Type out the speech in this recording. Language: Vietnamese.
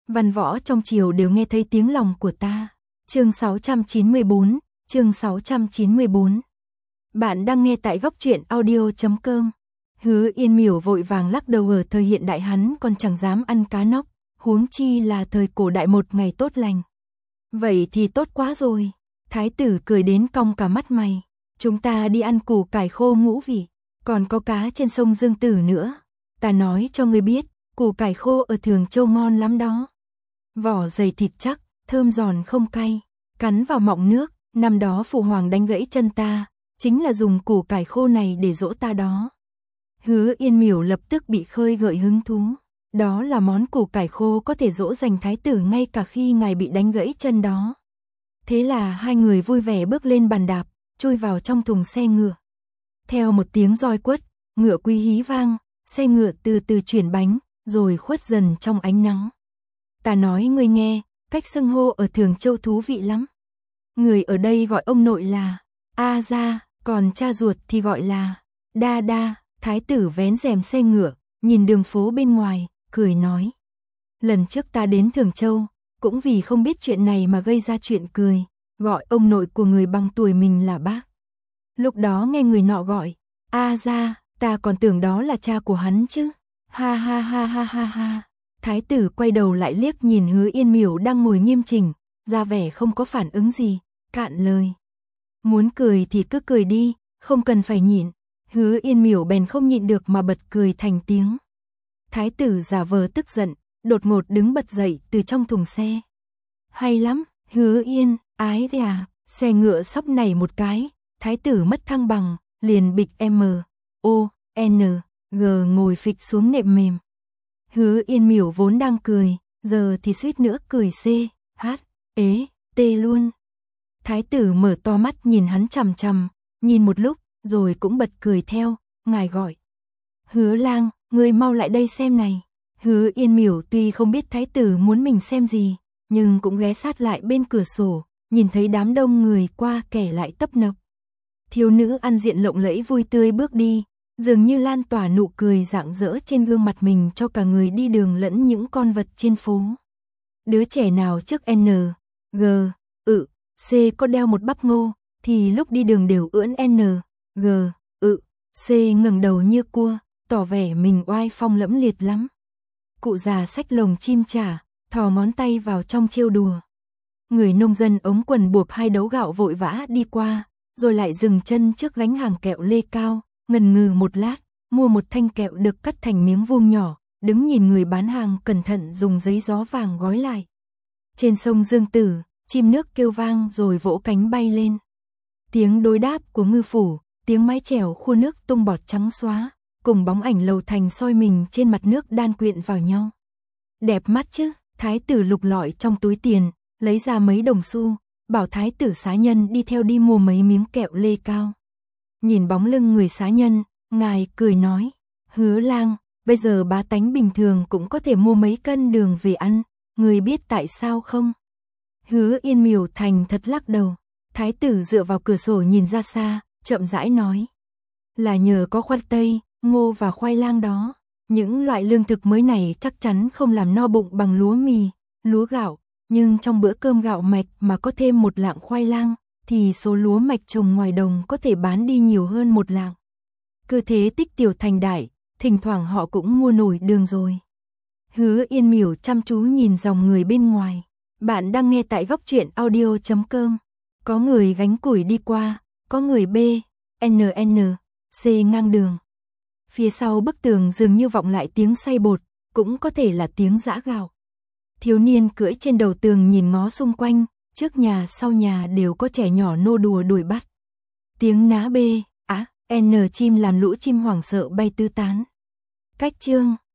Văn võ trong triều đều nghe thấy tiếng lòng của ta. Chương 694, chương 694. Bạn đang nghe tại góc truyện audio.com. Hứa Yên Miểu vội vàng lắc đầu, ở thời hiện đại hắn còn chẳng dám ăn cá nóc, huống chi là thời cổ đại một ngày tốt lành. Vậy thì tốt quá rồi. Thái tử cười đến cong cả mắt mày. Chúng ta đi ăn củ cải khô ngũ vị, còn có cá trên sông Dương Tử nữa. Ta nói cho ngươi biết, củ cải khô ở Thường Châu ngon lắm đó. Vỏ dày thịt chắc, thơm giòn không cay, cắn vào mọng nước. Năm đó phụ hoàng đánh gãy chân ta, chính là dùng củ cải khô này để dỗ ta đó. Hứa Yên Miểu lập tức bị khơi gợi hứng thú. Đó là món củ cải khô có thể dỗ dành thái tử ngay cả khi ngài bị đánh gãy chân đó. Thế là hai người vui vẻ bước lên bàn đạp, chui vào trong thùng xe ngựa. Theo một tiếng roi quất, ngựa quý hí vang, xe ngựa từ từ chuyển bánh, rồi khuất dần trong ánh nắng. Ta nói ngươi nghe, cách xưng hô ở Thường Châu thú vị lắm. Người ở đây gọi ông nội là A Gia, còn cha ruột thì gọi là Đa Đa. Thái tử vén rèm xe ngựa, nhìn đường phố bên ngoài, cười nói. Lần trước ta đến Thường Châu, cũng vì không biết chuyện này mà gây ra chuyện cười, gọi ông nội của người bằng tuổi mình là bác. Lúc đó nghe người nọ gọi A Gia, ta còn tưởng đó là cha của hắn chứ. Ha ha ha ha ha ha. Thái tử quay đầu lại liếc nhìn Hứa Yên Miểu đang ngồi nghiêm chỉnh, ra vẻ không có phản ứng gì, cạn lời. Muốn cười thì cứ cười đi, không cần phải nhịn. Hứa Yên Miểu bèn không nhịn được mà bật cười thành tiếng. Thái tử giả vờ tức giận, đột ngột đứng bật dậy từ trong thùng xe. Hay lắm, Hứa Yên, ái thế à. Xe ngựa sóc nảy một cái, thái tử mất thăng bằng, liền bịch M.O.N.G ngồi phịch xuống nệm mềm. Hứa Yên Miểu vốn đang cười, giờ thì suýt nữa cười C.H.E.T luôn. Thái tử mở to mắt nhìn hắn chằm chằm, nhìn một lúc, rồi cũng bật cười theo, ngài gọi. Hứa lang, ngươi mau lại đây xem này. Hứa Yên Miểu tuy không biết thái tử muốn mình xem gì, nhưng cũng ghé sát lại bên cửa sổ, nhìn thấy đám đông người qua kẻ lại tấp nập. Thiếu nữ ăn diện lộng lẫy vui tươi bước đi, dường như lan tỏa nụ cười rạng rỡ trên gương mặt mình cho cả người đi đường lẫn những con vật trên phố. Đứa trẻ nào trước N, G, C có đeo một bắp ngô, thì lúc đi đường đều ưỡn N, G, C ngẩng đầu như cua, tỏ vẻ mình oai phong lẫm liệt lắm. Cụ già xách lồng chim chả, thò ngón tay vào trong trêu đùa. Người nông dân ống quần buộc hai đấu gạo vội vã đi qua, rồi lại dừng chân trước gánh hàng kẹo lê cao, ngần ngừ một lát, mua một thanh kẹo được cắt thành miếng vuông nhỏ, đứng nhìn người bán hàng cẩn thận dùng giấy gió vàng gói lại. Trên sông Dương Tử, chim nước kêu vang rồi vỗ cánh bay lên. Tiếng đối đáp của ngư phủ, tiếng mái chèo khua nước tung bọt trắng xóa, cùng bóng ảnh lầu thành soi mình trên mặt nước đan quyện vào nhau. Đẹp mắt chứ. Thái tử lục lọi trong túi tiền, lấy ra mấy đồng xu, bảo thái tử xá nhân đi theo đi mua mấy miếng kẹo lê cao. Nhìn bóng lưng người xá nhân, ngài cười nói, Hứa lang, bây giờ bá tánh bình thường cũng có thể mua mấy cân đường về ăn, người biết tại sao không? Hứa Yên Miểu thành thật lắc đầu. Thái tử dựa vào cửa sổ nhìn ra xa, chậm rãi nói, là nhờ có khoai tây, ngô và khoai lang đó. Những loại lương thực mới này chắc chắn không làm no bụng bằng lúa mì, lúa gạo, nhưng trong bữa cơm gạo mạch mà có thêm một lạng khoai lang, thì số lúa mạch trồng ngoài đồng có thể bán đi nhiều hơn một lạng. Cứ thế tích tiểu thành đại, thỉnh thoảng họ cũng mua nổi đường rồi. Hứa Yên Miểu chăm chú nhìn dòng người bên ngoài. Bạn đang nghe tại góc truyện audio.com. Có người gánh củi đi qua, có người C ngang đường. Phía sau bức tường dường như vọng lại tiếng xay bột, cũng có thể là tiếng giã gạo. Thiếu niên cưỡi trên đầu tường nhìn ngó xung quanh, trước nhà sau nhà đều có trẻ nhỏ nô đùa đuổi bắt. Tiếng ná N chim làm lũ chim hoảng sợ bay tứ tán. Cách chương